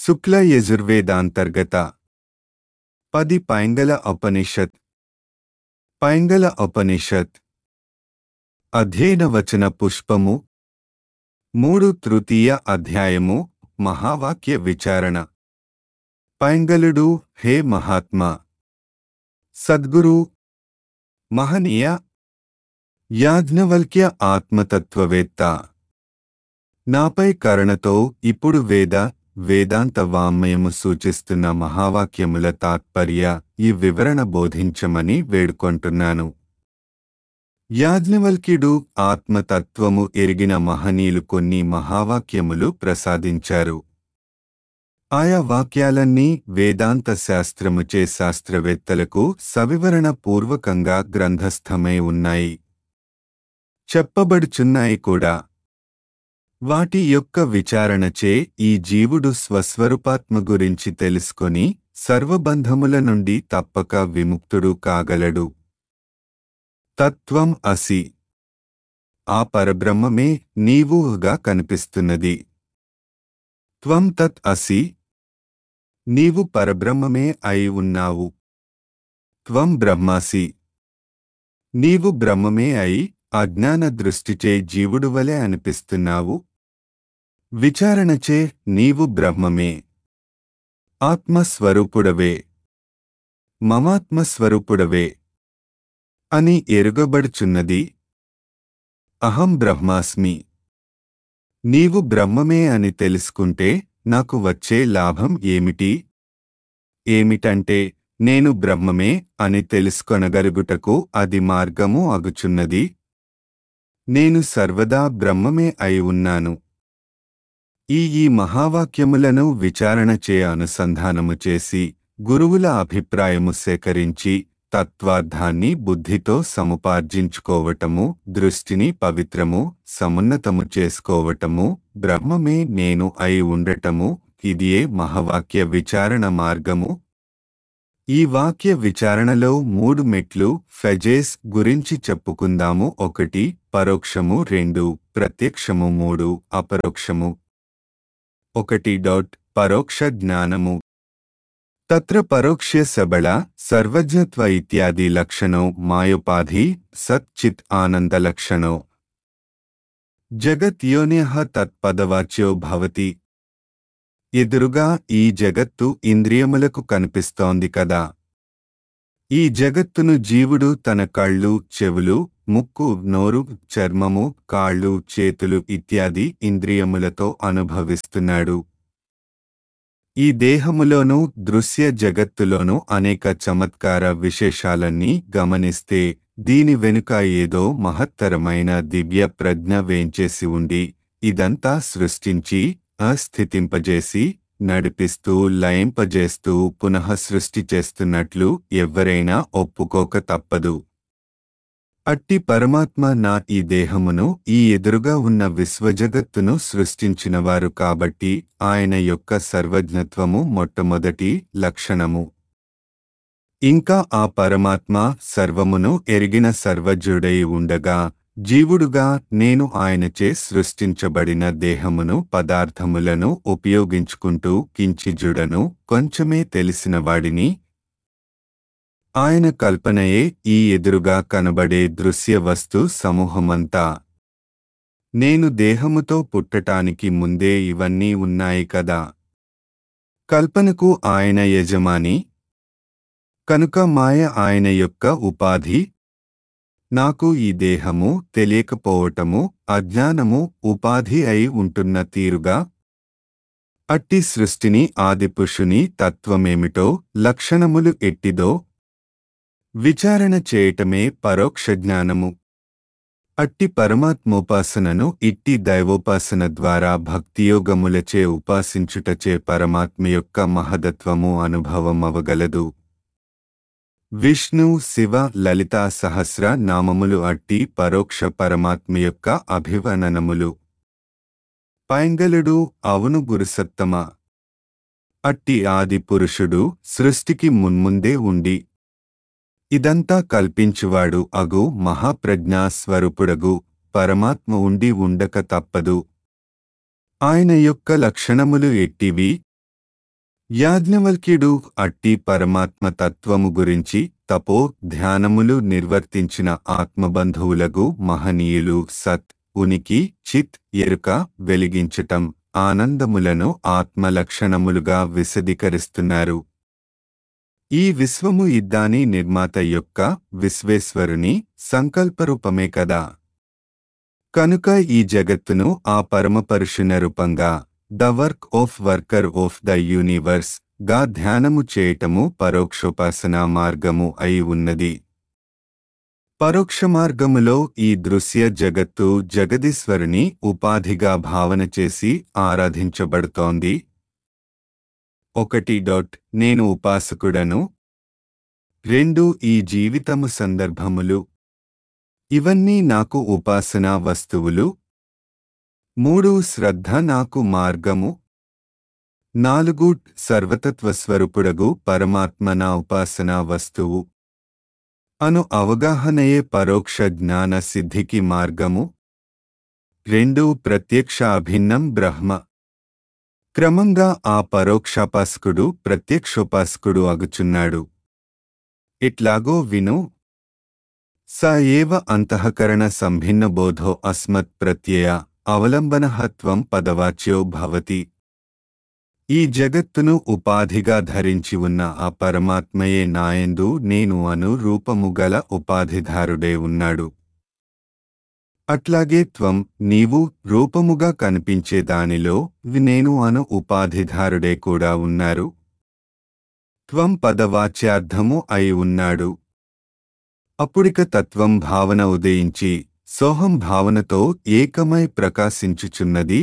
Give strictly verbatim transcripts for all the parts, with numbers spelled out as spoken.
శుక్ల యజుర్వేదాంతర్గత పది పైంగల ఉపనిషత్ పైంగల ఉపనిషత్ అధ్యయనవచన పుష్పము మూడు తృతీయ అధ్యాయము మహావాక్య విచారణ. పైంగలుడు: హే మహాత్మా, సద్గురు, మహనీయ యాజ్ఞవల్క్య ఆత్మతత్వవేత్త, నాపై కరుణతో ఇప్పుడు వేద వేదాంత వాంగ్మయము సూచిస్తున్న మహావాక్యముల తాత్పర్య ఈ వివరణ బోధించమని వేడుకొంటున్నాను. యాజ్ఞవల్క్యుడు ఆత్మతత్వము ఎరిగిన మహనీయులు కొన్ని మహావాక్యములు ప్రసాదించారు. ఆయా వాక్యాలన్నీ వేదాంత శాస్త్రముచే శాస్త్రవేత్తలకు సవివరణ పూర్వకంగా గ్రంథస్థమై ఉన్నాయి, చెప్పబడుచున్నాయి కూడా. వాటి యొక్క విచారణచే ఈ జీవుడు స్వస్వరూపాత్మ గురించి తెలుసుకొని సర్వబంధముల నుండి తప్పక విముక్తుడు కాగలడు. తత్వం అసి, ఆ పరబ్రహ్మమే నీవుగా కనిపిస్తున్నది. త్వం తత్ అసి, నీవు పరబ్రహ్మమే అయి ఉన్నావు. త్వం బ్రహ్మాసి, నీవు బ్రహ్మమే అయి అజ్ఞాన దృష్టిచే జీవుడువలె అనిపిస్తున్నావు. విచారణచే నీవు బ్రహ్మమే, ఆత్మస్వరూపుడవే, మమాత్మస్వరూపుడవే అని ఎరుగబడుచున్నది. అహం బ్రహ్మాస్మి, నీవు బ్రహ్మమే అని తెలుసుకుంటే నాకు వచ్చే లాభం ఏమిటి? ఏమిటంటే, నేను బ్రహ్మమే అని తెలుసుకొనగలుగుటకు అది మార్గము అగుచున్నది. నేను సర్వదా బ్రహ్మమే అయి ఉన్నాను. ఈ ఈ మహావాక్యములను విచారణచే అనుసంధానము చేసి గురువుల అభిప్రాయము సేకరించి తత్వార్థాన్ని బుద్ధితో సముపార్జించుకోవటము, దృష్టిని పవిత్రము సమున్నతము చేసుకోవటము, బ్రహ్మమే నేను అయి ఉండటము, ఇదియే మహావాక్య విచారణ మార్గము. ఈ వాక్య విచారణలో మూడు మెట్లు ఫెజేస్ గురించి చెప్పుకుందాము. ఒకటి పరోక్షము, రెండు ప్రత్యక్షము, మూడు అపరోక్షము. ఒకటి డాట్ పరోక్ష జ్ఞానము. తత్ర పరోక్ష్య సబళ సర్వజ్ఞత్వ ఇత్యాది లక్షణో మాయోపాధి సత్ చిత్ ఆనంద లక్షణో జగత్ యోన్యః తత్పదవాచ్యో భవతి. ఎదురుగా ఈ జగత్తు ఇంద్రియములకు కనిపిస్తోంది కదా. ఈ జగత్తును జీవుడు తన కళ్ళు, చెవులు, ముక్కు, నోరు, చర్మము, కాళ్ళు, చేతులు ఇత్యాది ఇంద్రియములతో అనుభవిస్తున్నాడు. ఈ దేహములోనూ దృశ్య జగత్తులోనూ అనేక చమత్కార విశేషాలన్నీ గమనిస్తే దీని వెనుక ఏదో మహత్తరమైన దివ్య ప్రజ్ఞ వేంచేసి ఉండి ఇదంతా సృష్టించి అస్థితింపజేసి నడిపిస్తూ లయింపజేస్తూ పునః సృష్టి చేస్తున్నట్లు ఎవ్వరైనా ఒప్పుకోక తప్పదు. అట్టి పరమాత్మ నా ఈ దేహమును, ఈ ఎదురుగా ఉన్న విశ్వజగత్తును సృష్టించినవారు కాబట్టి ఆయన యొక్క సర్వజ్ఞత్వము మొట్టమొదటి లక్షణము. ఇంకా ఆ పరమాత్మ సర్వమును ఎరిగిన సర్వజ్ఞుడై ఉండగా జీవుడుగా నేను ఆయనచే సృష్టించబడిన దేహమును, పదార్థములను ఉపయోగించుకుంటూ కించిజుడను, కొంచెమే తెలిసినవాడిని. ఆయన కల్పనయే ఈ ఎదురుగా కనబడే దృశ్య వస్తు సమూహమంతా. నేను దేహముతో పుట్టటానికి ముందే ఇవన్నీ ఉన్నాయి కదా. కల్పనకు ఆయన యజమాని కనుక మాయ ఆయన యొక్క ఉపాధి. నాకు ఈ దేహము తెలియకపోవటము అజ్ఞానము ఉపాధి అయి ఉంటున్న తీరుగా. అట్టి సృష్టిని ఆదిపురుషుని తత్వమేమిటో, లక్షణములు ఎట్టిదో విచారణ చేయటమే పరోక్ష జ్ఞానము. అట్టి పరమాత్మోపాసనను ఇట్టి దైవోపాసన ద్వారా భక్తియోగములచే ఉపాసించుటచే పరమాత్మ యొక్క మహదత్వము అనుభవమవగలదు. విష్ణు, శివ, లలితా సహస్ర నామములు అట్టి పరోక్ష పరమాత్మ యొక్క అభివర్ణనములు. పైంగలుడు: అవును గురుసత్తమ, అట్టి ఆది పురుషుడు సృష్టికి మున్ముందే ఉండి ఇదంతా కల్పించువాడు అగు మహాప్రజ్ఞా స్వరూపుడగు పరమాత్మ ఉండి ఉండక తప్పదు. ఆయన యొక్క లక్షణములు ఎట్టివి? యాజ్ఞవల్క్యుడు అట్టి పరమాత్మ తత్వము గురించి తపో ధ్యానములు నిర్వర్తించిన ఆత్మబంధువులగు మహనీయులు సత్ ఉనికి చిత్ ఎరుక వెలిగించటం ఆనందములను ఆత్మలక్షణములుగా విశదీకరిస్తున్నారు. ఈ విశ్వము ఇద్దాని నిర్మాత యొక్క విశ్వేశ్వరుని సంకల్పరూపమే కదా. కనుక ఈ జగత్తును ఆ పరమపరుషుని రూపంగా the work of worker of the universe గా ధ్యానము చేయటము పరోక్షోపాసనా మార్గము అయి ఉన్నది. పరోక్ష మార్గములో ఈ దృశ్య జగత్తు జగదీశ్వరుని ఉపాధిగా భావన చేసి ఆరాధించబడుతోంది. ఒకటి డాట్ నేను ఉపాసకుడను. రెండు ఈ జీవితము సందర్భములు. ఇవన్నీ నాకు ఉపాసనా వస్తువులు. మూడు శ్రద్ధ నాకు మార్గము. నాలుగు సర్వతత్వస్వరూపుడగు పరమాత్మ నా ఉపాసనా వస్తువు అను అవగాహనయే పరోక్ష జ్ఞాన సిద్ధికి మార్గము. రెండు ప్రత్యక్ష అభిన్నం బ్రహ్మ. క్రమంగా ఆ పరోక్షోపాసకుడు ప్రత్యక్షోపాసకుడు అగుచున్నాడు. ఇట్లాగో విను. స ఏవ అంతఃకరణ సంభిన్న బోధో అస్మత్ ప్రత్యయ అవలంబనహత్వం పదవాచ్యో భవతి. ఈ జగత్తును ఉపాధిగా ధరించి ఉన్న ఆ పరమాత్మయే నాయందు నేను అను రూపము గల ఉపాధిధారుడే ఉన్నాడు. అట్లాగే త్వం నీవు రూపముగా కనిపించే దానిలో నేను అను ఉపాధిధారుడే కూడా ఉన్నారు. త్వం పదవాచ్యార్థము అయి ఉన్నాడు. అప్పుడిక తత్వం భావన ఉదయించి సోహం భావనతో ఏకమై ప్రకాశించుచున్నది.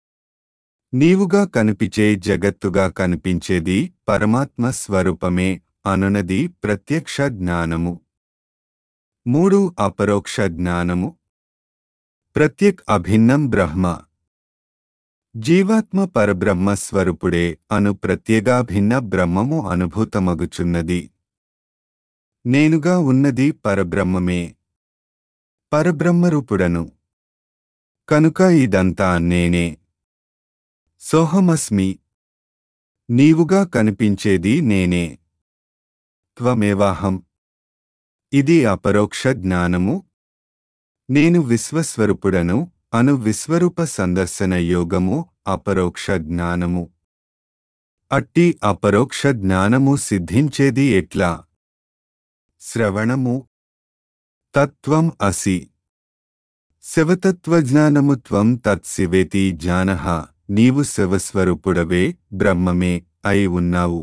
నీవుగా కనిపించే జగత్తుగా కనిపించేది పరమాత్మ స్వరూపమే అనునది ప్రత్యక్ష జ్ఞానము. మూడు అపరోక్ష జ్ఞానము. ప్రత్యక్ అభిన్నం బ్రహ్మ. జీవాత్మ పరబ్రహ్మ స్వరూపుడే అను ప్రత్యేగాభిన్న బ్రహ్మము అనుభూతమగుచున్నది. నేనుగా ఉన్నది పరబ్రహ్మమే. పరబ్రహ్మరూపుడను. కనుక ఇదంతా నేనే. సోహమస్మి. నీవుగా కనిపించేది నేనే. త్వమేవాహం. ఇది అపరోక్ష జ్ఞానము. నేను విశ్వస్వరూపుడను అను విశ్వరూప సందర్శన యోగము అపరోక్ష జ్ఞానము. అట్టి అపరోక్ష జ్ఞానము సిద్ధించేది ఎట్లా? శ్రవణము. తత్వం అసి. శివతత్వజ్ఞానము. త్వం తత్శివేతి జ్ఞానః. నీవు శివస్వరూపుడవే బ్రహ్మమే అయి ఉన్నావు.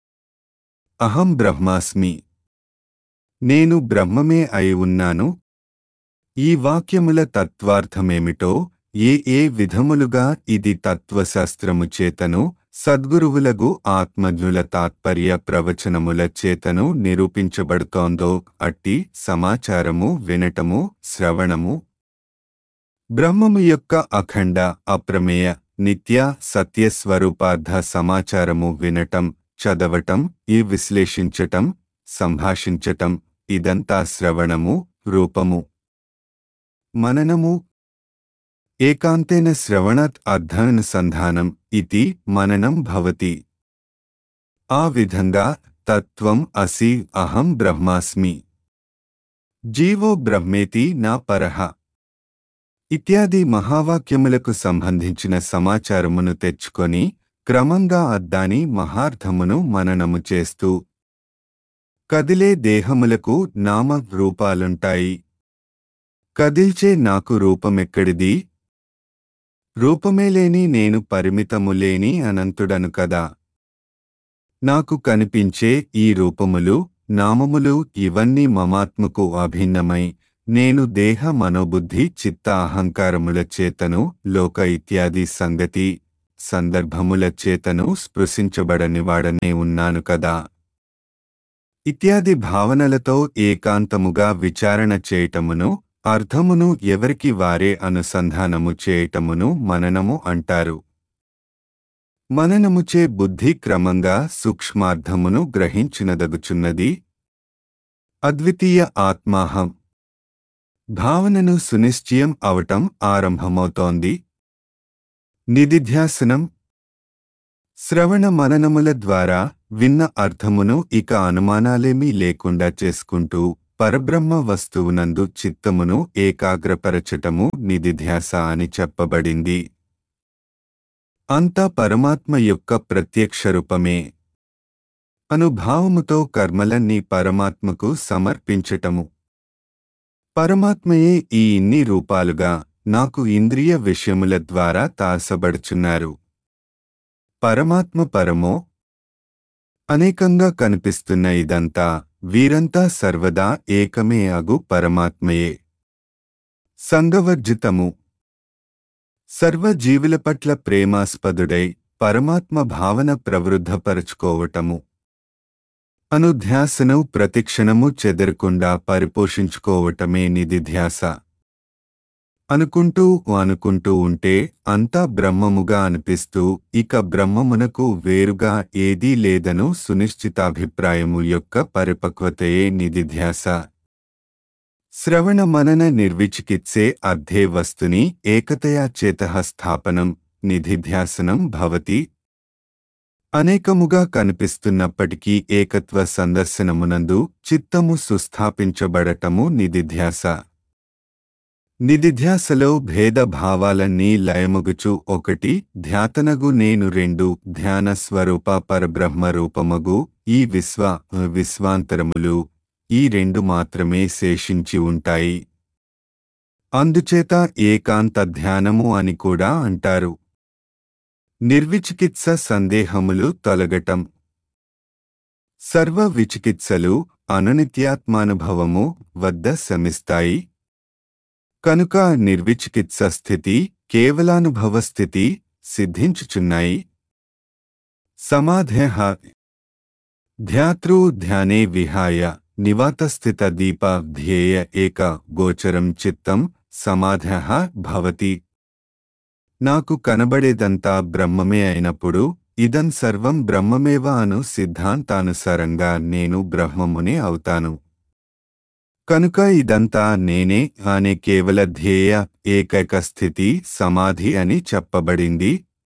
అహం బ్రహ్మాస్మి. నేను బ్రహ్మమే అయి ఉన్నాను. ఈ వాక్యముల తత్వార్థమేమిటో ఏ ఏ విధములుగా ఇది తత్వశాస్త్రము చేతను సద్గురువులగు ఆత్మజ్ఞుల తాత్పర్య ప్రవచనముల చేతను నిరూపించబడుతోందో అట్టి సమాచారము వినటము శ్రవణము. బ్రహ్మము యొక్క అఖండ అప్రమేయ నిత్య సత్యస్వరూపార్థ సమాచారము వినటం చదవటం ఈ విశ్లేషించటం సంభాషించటం ఇదంతా శ్రవణము రూపము. మననము. ఏకాంతేన శ్రవణాత్ అర్థానుసంధానం ఇతి మననం భవతి. ఆ విధంగా తత్వం అసి అహం బ్రహ్మాస్మి. జీవో బ్రహ్మేతి నా పరః ఇత్యాది మహావాక్యములకు సంబంధించిన సమాచారమును తెచ్చుకొని క్రమంగా అద్దాని మహార్థమును మననము చేస్తూ కదిలే దేహములకు నామ రూపాలుంటాయి. కదిల్చే నాకు రూపమెక్కడిది? రూపమే లేని నేను పరిమితము లేని అనంతుడను కదా. నాకు కనిపించే ఈ రూపములు నామములు ఇవన్నీ మమాత్మకు అభిన్నమై నేను దేహ మనోబుద్ధి చిత్త అహంకారముల చేతను లోక ఇత్యాది సంగతి సందర్భముల చేతను స్పృశించబడనివాడనే ఉన్నాను కదా. ఇత్యాది భావనలతో ఏకాంతముగా విచారణ చేయటమును అర్థమును ఎవరికి వారే అనుసంధానము చేయటమును మననము అంటారు. మననముచే బుద్ధి క్రమంగా సూక్ష్మార్థమును గ్రహించినదగుచున్నది. అద్వితీయ ఆత్మాహం భావనను సునిశ్చయం అవటం ఆరంభమవుతోంది. నిదిధ్యాసనం. శ్రవణ మననముల ద్వారా విన్న అర్థమును ఇక అనుమానాలేమీ లేకుండా చేసుకుంటూ పరబ్రహ్మ వస్తువునందు చిత్తమును ఏకాగ్రపరచటము నిదిధ్యాస అని చెప్పబడింది. అంతా పరమాత్మ యొక్క ప్రత్యక్ష రూపమే. అనుభావముతో కర్మలన్నీ పరమాత్మకు సమర్పించటము. పరమాత్మయే ఈ ఇన్ని రూపాలుగా నాకు ఇంద్రియ విషయముల ద్వారా తాసబడుచున్నారు. పరమాత్మ పరమో అనేకంగా కనిపిస్తున్న ఇదంతా వీరంతా సర్వదా ఏకమే అగు పరమాత్మయే. సంగవర్జితము. సర్వజీవుల పట్ల ప్రేమాస్పదుడై పరమాత్మ భావన ప్రవృద్ధపరచుకోవటము. అనుధ్యాసను ప్రతిక్షణము చెదరకుండా పరిపోషించుకోవటమే నిదిధ్యాస. అనుకుంటూ అనుకుంటూ ఉంటే అంతా బ్రహ్మముగా అనిపిస్తూ ఇక బ్రహ్మమునకు వేరుగా ఏదీ లేదను సునిశ్చితాభిప్రాయము యొక్క పరిపక్వతయే నిదిధ్యాస. శ్రవణ మనన నిర్విచికిత్సే అర్థే వస్తుని ఏకతయా చేతః స్థాపనం నిధిధ్యాసనం భవతి. అనేకముగా కనిపిస్తున్నప్పటికీ ఏకత్వ సందర్శనమునందు చిత్తము సుస్థాపించబడటము నిదిధ్యాస. నిదిధ్యాసలో భేద భావాలన్నీ లయమగుచు ఒకటి ధ్యాతనగు నేను రెండు ధ్యాన స్వరూప పరబ్రహ్మ రూపమగు ఈ విశ్వ విశ్వాంతరములు ఈ రెండు మాత్రమే శేషించి ఉంటాయి. అందుచేత ఏకాంత ధ్యానము అని కూడా అంటారు. నిర్విచికిత్స సందేహములు తొలగటం. సర్వ విచికిత్సలు అనునిత్యాత్మానుభవము వద్ద శమిస్తాయి. కనుక నిర్విచికిత్స స్థితి కేవలానుభవ స్థితి సిద్ధించుచున్నాయి. సమాధేః ధ్యాతృ ధ్యానే విహాయ నివాతస్థిత దీప ధ్యేయ ఏక గోచరం చిత్తం సమాధః భవతి. నాకు కనబడేదంతా బ్రహ్మమే అయినప్పుడు ఇదం సర్వం బ్రహ్మమేవ అను సిద్ధాంతానుసారంగా నేను బ్రహ్మమునే అవుతాను. కనుక ఇదంతా నేనే అనే కేవల ధ్యేయ ఏకైక స్థితి సమాధి అని చెప్పబడింది.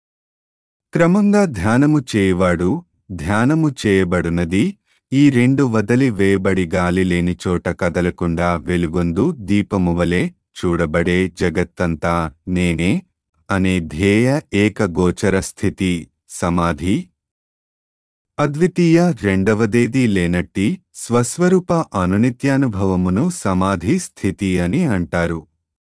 క్రమంగా ధ్యానము చేయవాడు ధ్యానము చేయబడునది ఈ రెండు వదలి వేయబడి గాలి లేని చోట కదలకుండా వెలుగొందు దీపమువలే చూడబడే జగత్తంతా నేనే అనే ధ్యేయ ఏక గోచర స్థితి సమాధి. అద్వితీయ రెండవదేదీ లేనట్టి స్వస్వరూప అనునిత్యానుభవమును సమాధి స్థితి అని అంటారు.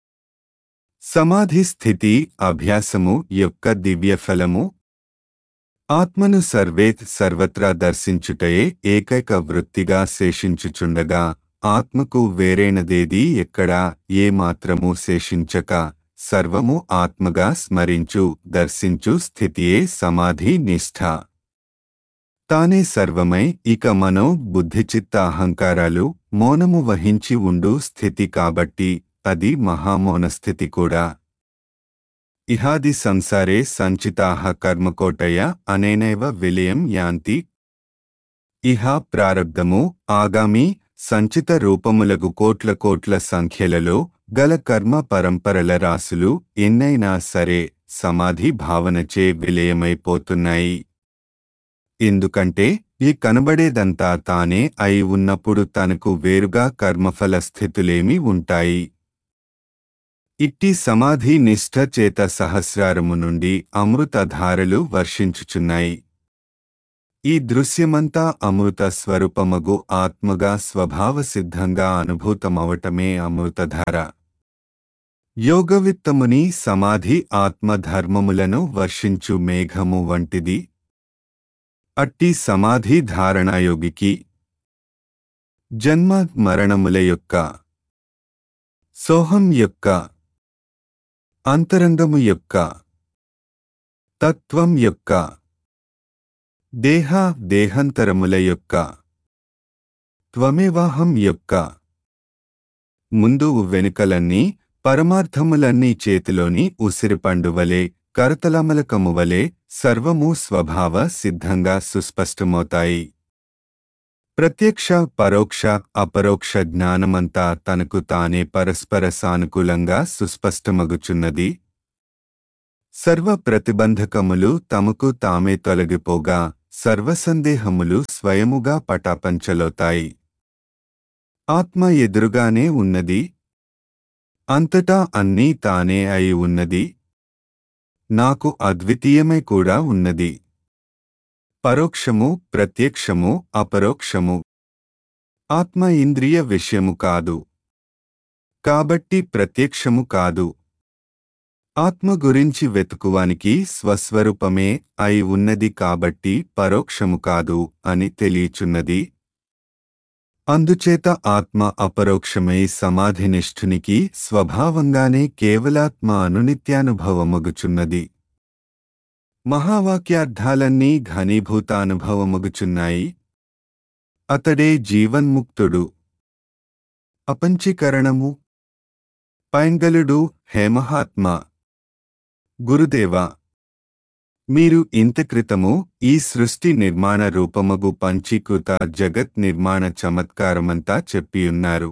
సమాధి స్థితి అభ్యాసము యొక్క దివ్యఫలము. ఆత్మను సర్వేత్ సర్వత్రా దర్శించుటయే ఏకైక వృత్తిగా శేషించుచుండగా ఆత్మకు వేరైనదేదీ ఎక్కడా ఏ మాత్రము శేషించక సర్వము ఆత్మగా స్మరించు దర్శించు స్థితియే సమాధి నిష్ఠ. తానే సర్వమై ఇక మనో బుద్ధిచిత్త అహంకారాలు మౌనము వహించి ఉండు స్థితి కాబట్టి అది మహామౌనస్థితి కూడా. ఇహాది సంసారే సంచితాః కర్మకోటయ అనేనైవ విలయం యాంతి. ఇహ ప్రారబ్ధము ఆగామి సంచిత రూపములగు కోట్ల కోట్ల సంఖ్యలలో గల కర్మ పరంపరల రాసులు ఎన్నైనా సరే సమాధి భావనచే విలయమైపోతున్నాయి. ఎందుకంటే ఈ కనబడేదంతా తానే అయి ఉన్నప్పుడు తనకు వేరుగా కర్మఫల స్థితులేమి ఉంటాయి. ఇట్టి సమాధి నిష్ఠ చేత సహస్రారము నుండి అమృతధారలు వర్షించుచున్నాయి. ఈ దృశ్యమంతా అమృత స్వరూపమగు ఆత్మగా స్వభావసిద్ధంగా అనుభూతమవటమే అమృతధార. యోగవిత్తముని సమాధి ఆత్మధర్మములను వర్షించు మేఘము వంటిది. అట్టి సమాధి ధారణాయోగికి జన్మ మరణముల యొక్క సోహం యొక్క అంతరంగము యొక్క తత్వం యొక్క దేహ దేహాంతరముల యొక్క త్వమేవాహం యొక్క ముందు వెనుకలన్నీ పరమార్థములన్నీ చేతిలోని ఉసిరిపండువలే కరతలమలకమువలే సర్వము స్వభావ సిద్ధంగా సుస్పష్టమవుతాయి. ప్రత్యక్ష పరోక్ష అపరోక్ష జ్ఞానమంతా తనకు తానే పరస్పర సానుకూలంగా సుస్పష్టమగుచున్నది. సర్వ ప్రతిబంధకములు తమకు తామే తొలగిపోగా సర్వసందేహములు స్వయముగా పటాపంచలవుతాయి. ఆత్మ ఎదురుగానే ఉన్నది. అంతటా అన్నీ తానే అయి ఉన్నది. నాకు అద్వితీయమై కూడా ఉన్నది. పరోక్షము, ప్రత్యక్షము, అపరోక్షము. ఆత్మ ఇంద్రియ విషయము కాదు, కాబట్టి ప్రత్యక్షము కాదు. ఆత్మ గురించి వెతుకువానికి స్వస్వరూపమే అయి ఉన్నది కాబట్టి పరోక్షము కాదు అని తెలియచున్నది. అందుచేత ఆత్మ అపరోక్షమై సమాధినిష్ఠునికి స్వభావంగానే కేవలాత్మ అనునిత్యానుభవమగుచున్నది. మహావాక్యార్థాలన్నీ ఘనీభూతానుభవమగుచున్నాయి. అతడే జీవన్ముక్తుడు. అపంచీకరణము. పైంగలుడు హే మహాత్మా! గురుదేవా, మీరు ఇంతక్రితము ఈ సృష్టి నిర్మాణ రూపమగు పంచీకృత జగత్ నిర్మాణ చమత్కారమంతా చెప్పియున్నారు.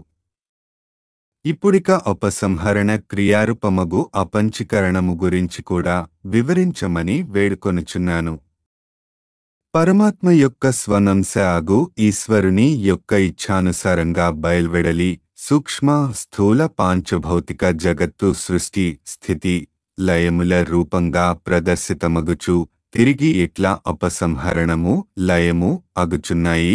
ఇప్పుడిక ఉపసంహరణ క్రియారూపమగు అపంచీకరణము గురించి కూడా వివరించమని వేడుకొనుచున్నాను. పరమాత్మ యొక్క స్వనంశ అగు ఈశ్వరుని యొక్క ఇచ్ఛానుసారంగా బయల్వెడలి సూక్ష్మ స్థూల పాంచభౌతిక జగత్తు సృష్టి స్థితి లయముల రూపంగా ప్రదర్శితమగుచు తిరిగి ఎట్లా ఉపసంహరణము లయము అగుచున్నాయి.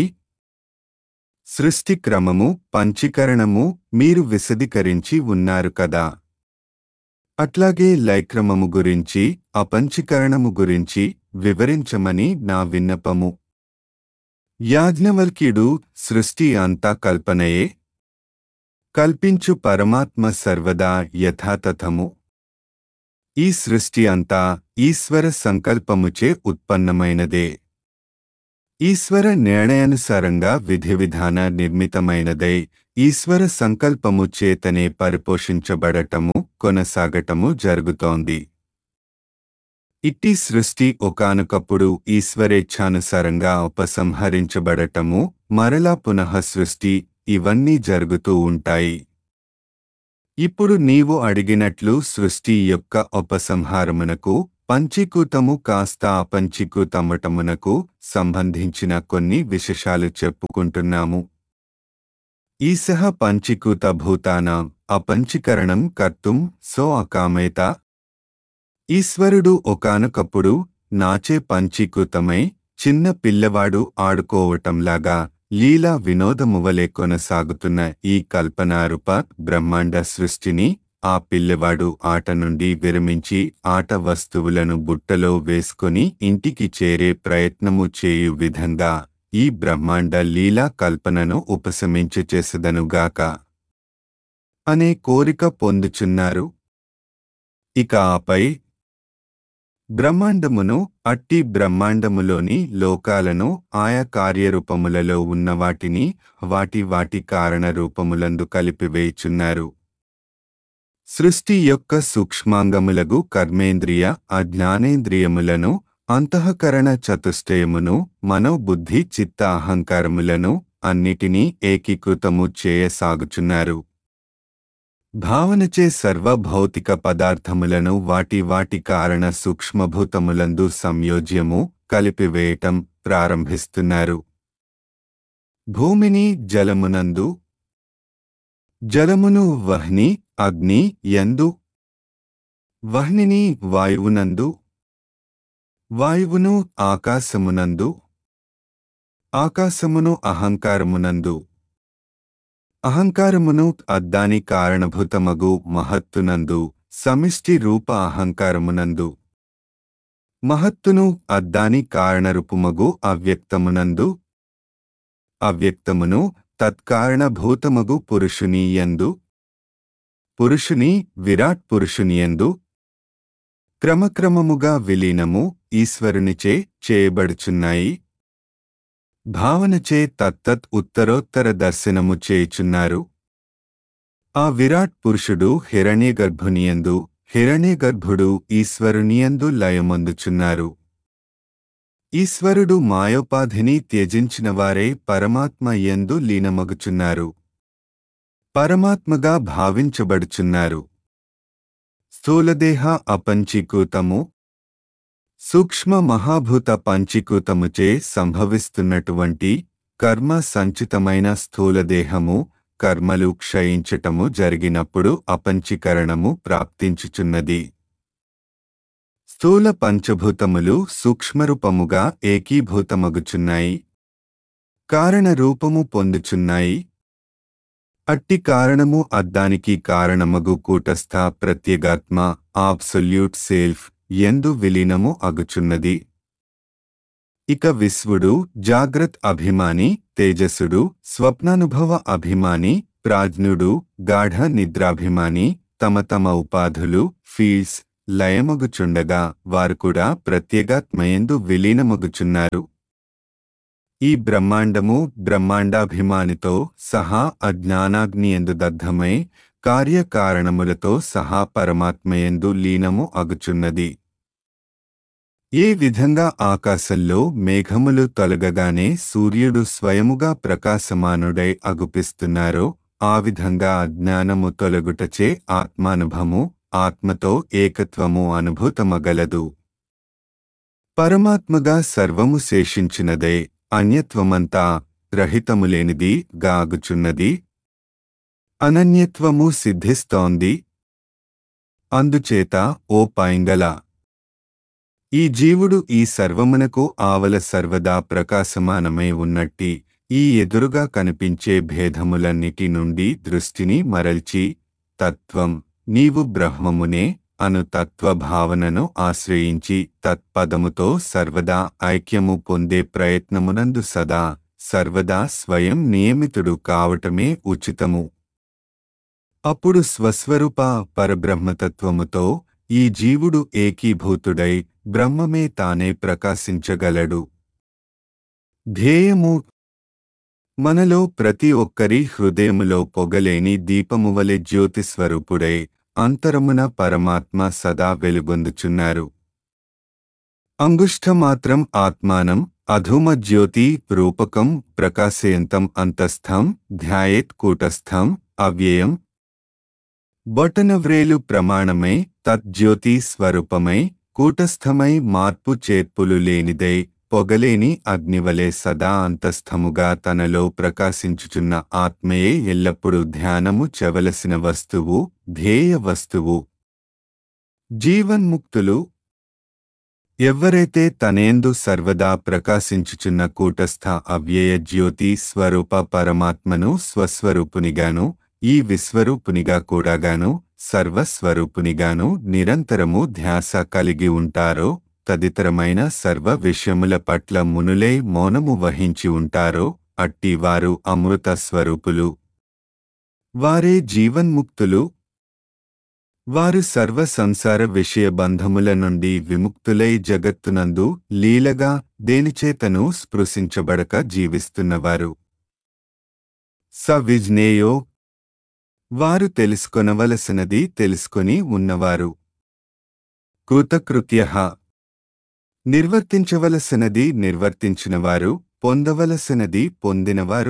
సృష్టి క్రమము పంచీకరణము మీరు విశదీకరించి ఉన్నారు కదా. అట్లాగే లయక్రమము గురించి అపంచీకరణము గురించి వివరించమని నా విన్నపము. యాజ్ఞవల్క్యుడు సృష్టి అంతా కల్పనయే. కల్పించు పరమాత్మ సర్వదా యథాతథము. ఈ సృష్టి అంతా ఈశ్వర సంకల్పముచే ఉత్పన్నమైనదే. ఈశ్వర నిర్ణయానుసారంగా విధివిధాన నిర్మితమైనదై ఈశ్వర సంకల్పము చేతనే పరిపోషించబడటము కొనసాగటము జరుగుతోంది. ఇట్టి సృష్టి ఒకానొకప్పుడు ఈశ్వరేచ్ఛానుసారంగా ఉపసంహరించబడటము, మరలా పునః సృష్టి ఇవన్నీ జరుగుతూ ఉంటాయి. ఇప్పుడు నీవు అడిగినట్లు సృష్టి యొక్క ఉపసంహారమునకు పంచీకృతము కాస్త అపంచీకృతమటమునకు సంబంధించిన కొన్ని విశేషాలు చెప్పుకుంటున్నాము. ఈశః పంచీకృత భూతానాం అపంచీకరణం కర్తుం సో అకామేత. ఈశ్వరుడు ఒకానొకప్పుడు నాచే పంచీకృతమై చిన్న పిల్లవాడు ఆడుకోవటంలాగా లీలా వినోదమువలే కొనసాగుతున్న ఈ కల్పనారూప బ్రహ్మాండ సృష్టిని ఆ పిల్లవాడు ఆట నుండి విరమించి ఆట వస్తువులను బుట్టలో వేసుకొని ఇంటికి చేరే ప్రయత్నము చేయు విధంగా ఈ బ్రహ్మాండ లీలా కల్పనను ఉపశమించి చేసెదనుగాక అనే కోరిక పొందుచున్నారు. ఇక ఆపై బ్రహ్మాండమును అట్టి బ్రహ్మాండములోని లోకాలను ఆయా కార్యరూపములలో ఉన్న వాటిని వాటి వాటి కారణ రూపములందు కలిపివేయుచున్నారు. సృష్టి యొక్క సూక్ష్మాంగములగు కర్మేంద్రియ అజ్ఞానేంద్రియములను అంతఃకరణ చతుష్టయమును మనోబుద్ధి చిత్త అహంకారములను అన్నిటినీ ఏకీకృతము చేయసాగుచున్నారు. భావనచే సర్వ భౌతిక పదార్థములను వాటి వాటి కారణ సూక్ష్మభూతములందు సంయోజ్యము కలిపివేయటం ప్రారంభిస్తున్నారు. భూమిని జలమునందు, జలమును వహ్ని అగ్ని యందు, వహ్నిని వాయువునందు, వాయువును ఆకాశమునందు, ఆకాశమును అహంకారమునందు, అహంకారమును అద్దాని కారణభూతమగు మహత్తునందు, సమిష్టి రూప అహంకారమునందు, మహత్తును అద్దాని కారణరూపమగు అవ్యక్తమునందు, అవ్యక్తమును తత్కారణభూతమగు పురుషుని యందు, పురుషుని విరాట్ పురుషునియందు క్రమక్రమముగా విలీనము ఈశ్వరునిచే చేయబడుచున్నాయి. భావనచే తత్తత్ ఉత్తరోత్తర దర్శనము చేయుచున్నారు. ఆ విరాట్ పురుషుడు హిరణ్యగర్భునియందు, హిరణ్యగర్భుడు ఈశ్వరునియందు లయమొందుచున్నారు. ఈశ్వరుడు మాయోపాధిని త్యజించినవారే పరమాత్మ యందు లీనమగుచున్నారు, పరమాత్మగా భావించబడుచున్నారు. స్థూలదేహ అపంచీకృతము సూక్ష్మ మహాభూత పంచీకృతముచే సంభవిస్తున్నటువంటి కర్మ సంచితమైన స్థూలదేహము కర్మలు క్షయించటము జరిగినప్పుడు అపంచీకరణము ప్రాప్తించుచున్నది. స్థూల పంచభూతములు సూక్ష్మరూపముగా ఏకీభూతమగుచున్నాయి, కారణరూపము పొందుచున్నాయి. అట్టి కారణము అద్దానికి కారణమగు కూటస్థ ప్రత్యేగాత్మ ఆబ్సొల్యూట్ సెల్ఫ్ యందు విలీనము అగుచున్నది. ఇక విశ్వుడు జాగ్రత్ అభిమాని, తేజసుడు స్వప్నానుభవ అభిమాని, ప్రాజ్ఞుడు గాఢ నిద్రాభిమాని తమ తమ ఉపాధులు ఫీల్డ్స్ లయమగుచుండగా వారు కూడా ప్రత్యేగాత్మయందు విలీనమగుచున్నారు. ఈ బ్రహ్మాండము బ్రహ్మాండాభిమానితో సహా అజ్ఞానాగ్నియందు దగ్ధమై కార్యకారణములతో సహా పరమాత్మయందు లీనము అగుచున్నది. ఏ విధంగా ఆకాశంలో మేఘములు తొలగగానే సూర్యుడు స్వయముగా ప్రకాశమానుడై అగుపిస్తున్నారో ఆ విధంగా అజ్ఞానము తొలగుటచే ఆత్మానుభవము ఆత్మతో ఏకత్వము అనుభూతమగలదు. పరమాత్మగా సర్వము శేషించినదే అన్యత్వమంతా రహితములేనిది గాగుచున్నది. అనన్యత్వము సిద్ధిస్తోంది. అందుచేత ఓ పైంగల ఈ జీవుడు ఈ సర్వమునకు ఆవల సర్వదా ప్రకాశమానమై ఉన్నట్టి ఈ ఎదురుగా కనిపించే భేదములన్నిటి నుండి దృష్టిని మరల్చి తత్వం నీవు బ్రహ్మమునే అను తత్వభావనను ఆశ్రయించి తత్పదముతో సర్వదా ఐక్యము పొందే ప్రయత్నమునందు సదా సర్వదా స్వయం నియమితుడు కావటమే ఉచితము. అప్పుడు స్వస్వరూప పరబ్రహ్మతత్వముతో ఈ జీవుడు ఏకీభూతుడై బ్రహ్మమే తానే ప్రకాశించగలడు. ధ్యేయము మనలో ప్రతి ఒక్కరి హృదయములో పొగలేని దీపమువలె జ్యోతిస్వరూపుడై అంతరమున పరమాత్మ సదా వెలుగొందుచున్నారు. అంగుష్ఠమాత్రం ఆత్మానం అధూమ జ్యోతి రూపకం ప్రకాశయంతం అంతస్థం ధ్యాయేత్ కూటస్థం అవ్యయం. బొటనవ్రేలు ప్రమాణమై తజ్జ్యోతి స్వరూపమై కూటస్థమై మార్పు చేర్పులు లేనిదై పొగలేని అగ్నివలే సదా అంతస్థముగా తనలో ప్రకాశించుచున్న ఆత్మయే ఎల్లప్పుడూ ధ్యానము చెవలసిన వస్తువు ధ్యేయ వస్తువు. జీవన్ముక్తులు ఎవ్వరైతే తనేందు సర్వదా ప్రకాశించుచున్న కూటస్థ అవ్యయ జ్యోతి స్వరూప పరమాత్మను స్వస్వరూపునిగాను ఈ విశ్వరూపునిగా కూడాగాను సర్వస్వరూపునిగాను నిరంతరము ధ్యాస కలిగి ఉంటారో తదితరమైన సర్వ విషయముల పట్ల మునులే మౌనము వహించి ఉంటారో అట్టి వారు అమృత స్వరూపులు. వారే జీవన్ముక్తులు. వారు సర్వ సంసార విషయ బంధముల నుండి విముక్తులై జగత్తునందు లీలగా దేనిచేతను స్పృశించబడక జీవిస్తున్నవారు. స విజ్ఞేయో వారు తెలుసుకొనవలసినది తెలుసుకొని ఉన్నవారు. కృతకృత్యః నిర్వర్తించవలసినది నిర్వర్తించినవారు, పొందవలసినది పొందినవారు.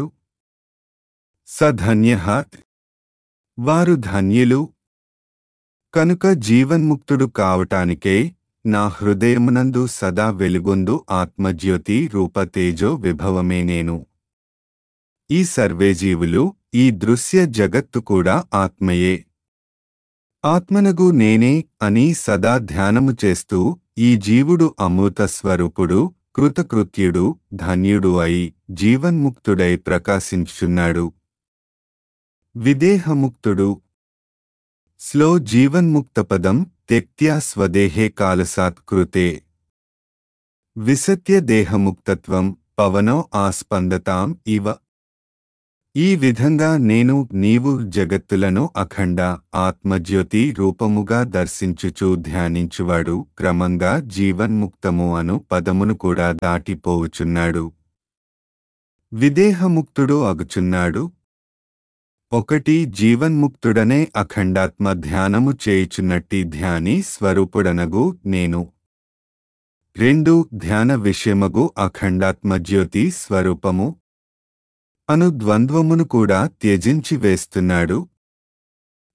సధన్యః వారు ధన్యులు. కనుక జీవన్ముక్తుడు కావటానికే నా హృదయమునందు సదా వెలుగొందు ఆత్మజ్యోతి రూప తేజో విభవమే నేను. ఈ సర్వేజీవులు ఈ దృశ్య జగత్తు కూడా ఆత్మయే. ఆత్మనగు నేనే అని సదా ధ్యానము చేస్తూ ఈ జీవుడు అమృత స్వరూపుడు కృతకృత్యుడు ధన్యుడు అయి జీవన్ముక్తుడై ప్రకాశించుచున్నాడు. విదేహముక్తుడు స్లో జీవన్ముక్తపదం త్యక్త్యా స్వదేహే కాలసాత్ కృతే విసత్య దేహముక్తత్వం పవనో ఆస్పందతాం ఇవ. ఈ విధంగా నేను నీవు జగత్తులను అఖండ ఆత్మజ్యోతి రూపముగా దర్శించుచూ ధ్యానించువాడు క్రమంగా జీవన్ముక్తము అను పదమును కూడా దాటిపోవుచున్నాడు. విదేహముక్తుడు అగుచున్నాడు. ఒకటి జీవన్ముక్తుడనే అఖండాత్మ ధ్యానము చేయుచున్నట్టి ధ్యాని స్వరూపుడనగు నేను. రెండు ధ్యాన విషయమగు అఖండాత్మ జ్యోతి స్వరూపము అను ద్వంద్వమును కూడా త్యజించి వేస్తున్నాడు.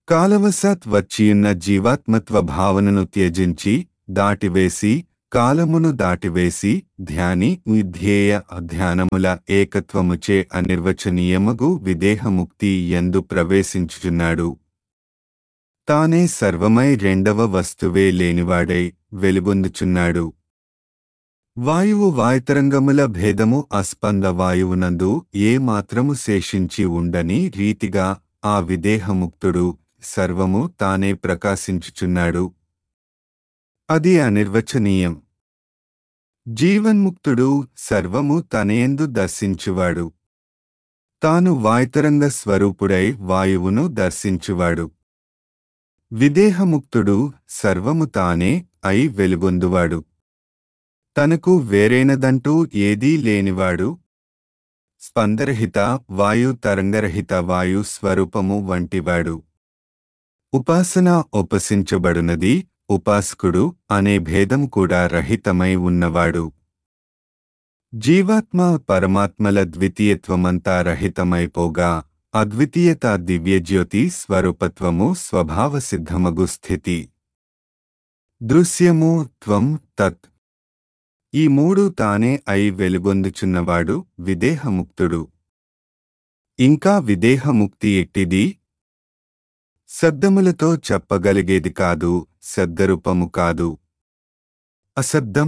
కాలవశాత్ వచ్చియున్న జీవాత్మత్వ భావనను త్యజించి దాటివేసి కాలమును దాటివేసి ధ్యాని విధ్యేయ ధ్యానముల ఏకత్వముచే అనిర్వచనీయమగు విదేహముక్తి యందు ప్రవేశించుచున్నాడు. తానే సర్వమై రెండవ వస్తువే లేనివాడై వెలుగొందుచున్నాడు. వాయువు వాయుతరంగముల భేదము అస్పంద వాయువునందు ఏ మాత్రము శేషించి ఉండని రీతిగా ఆ విదేహముక్తుడు సర్వము తానే ప్రకాశించుచున్నాడు. అది అనిర్వచనీయం. జీవన్ముక్తుడు సర్వము తనయందు దర్శించువాడు. తాను వాయుతరంగ స్వరూపుడై వాయువును దర్శించువాడు. విదేహముక్తుడు సర్వము తానే అయి వెలుగొందువాడు. తనకు వేరైనదంటూ ఏదీ లేనివాడు. స్పందరహిత వాయు తరంగరహిత వాయు స్వరూపము వంటివాడు. ఉపాసన ఉపసించబడునది ఉపాసకుడు అనే భేదం కూడా రహితమై ఉన్నవాడు. జీవాత్మ పరమాత్మల ద్వితీయత్వమంతా రహితమైపోగా అద్వితీయత దివ్యజ్యోతి స్వరూపత్వము స్వభావసిద్ధమగు స్థితి. దృశ్యము త్వం తత్ ఈ మూడు తానే అయి వెలుగొందుచున్నవాడు విదేహముక్తుడు. ఇంకా విదేహముక్తి ఎట్టిది? శబ్దములతో చెప్పగలిగేది కాదు, శబ్దరూపము కాదు. అశబ్దం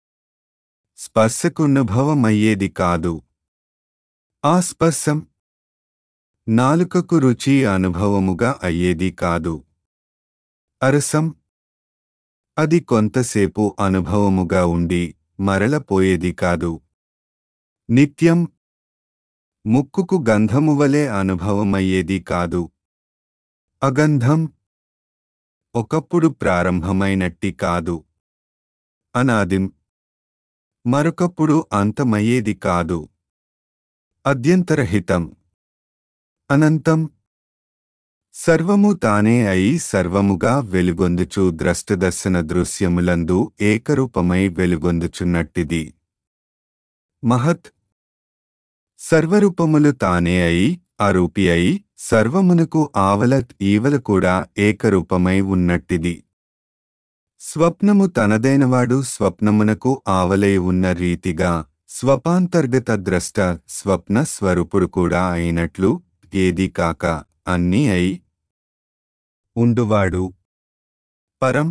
స్పర్శకునుభవమయ్యేది కాదు. ఆ స్పర్శం నాలుకకు రుచి అనుభవముగా అయ్యేది కాదు. అరసం అది కొంతసేపు అనుభవముగా ఉండి మరలపోయేది కాదు. నిత్యం ముక్కుకు గంధమువలే అనుభవమయ్యేది కాదు. అగంధం ఒకప్పుడు ప్రారంభమైనట్టి కాదు. అనాదిం మరొకప్పుడు అంతమయ్యేది కాదు. అద్యంతరహితం అనంతం సర్వము తానే అయి సర్వముగా వెలుగొందుచు ద్రష్టదర్శన దృశ్యములందు ఏకరూపమై వెలుగొందుచున్నట్టిది. మహత్ సర్వరూపములు తానే అయి అరూపి అయి సర్వమునకు ఆవల ఈవల కూడా ఏకరూపమై ఉన్నట్టిది. స్వప్నము తనదైనవాడు స్వప్నమునకు ఆవలై ఉన్న రీతిగా స్వపాంతర్గత ద్రష్ట స్వప్న స్వరూపుడు కూడా అయినట్లు ఏదీ కాక అన్నీ అయి ఉండువాడు. పరం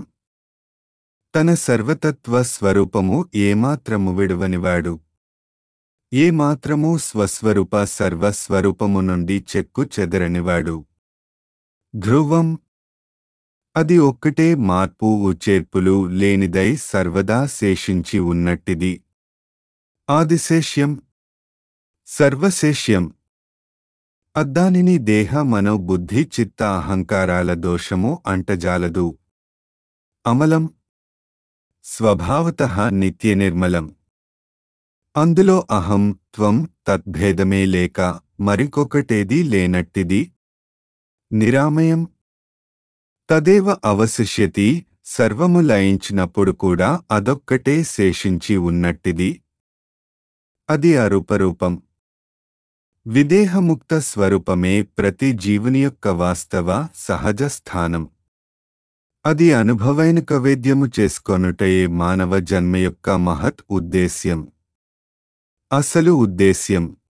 తన సర్వతత్వ స్వరూపము ఏమాత్రము విడువనివాడు. ఏమాత్రము స్వస్వరూప సర్వస్వరూపము నుండి చెక్కు చెదరనివాడు. ధ్రువం అది ఒక్కటే మార్పు చేర్పులు లేనిదై సర్వదా శేషించి ఉన్నట్టిది. ఆదిశేష్యం సర్వశేష్యం అద్దానిని దేహ మనో బుద్ధి చిత్త అహంకారాల దోషము అంటజాలదు. అమలం స్వభావతః నిత్యనిర్మలం. అందులో అహం త్వం తద్భేదమే లేక మరికొకటేదీ లేనట్టిది. నిరామయం తదేవ అవశిష్యతి సర్వము లయించినప్పుడు కూడా అదొక్కటే శేషించి ఉన్నట్టిది. అది అరూపరూపం. విదేహముక్త స్వరూపమే ప్రతి జీవుని యొక్క వాస్తవ సహజ స్థానం. అది అనుభవైన కవేద్యము చేసుకొనుటయే మానవ జన్మ యొక్క మహత్ ఉద్దేశ్యం. అసలు ఉద్దేశ్యం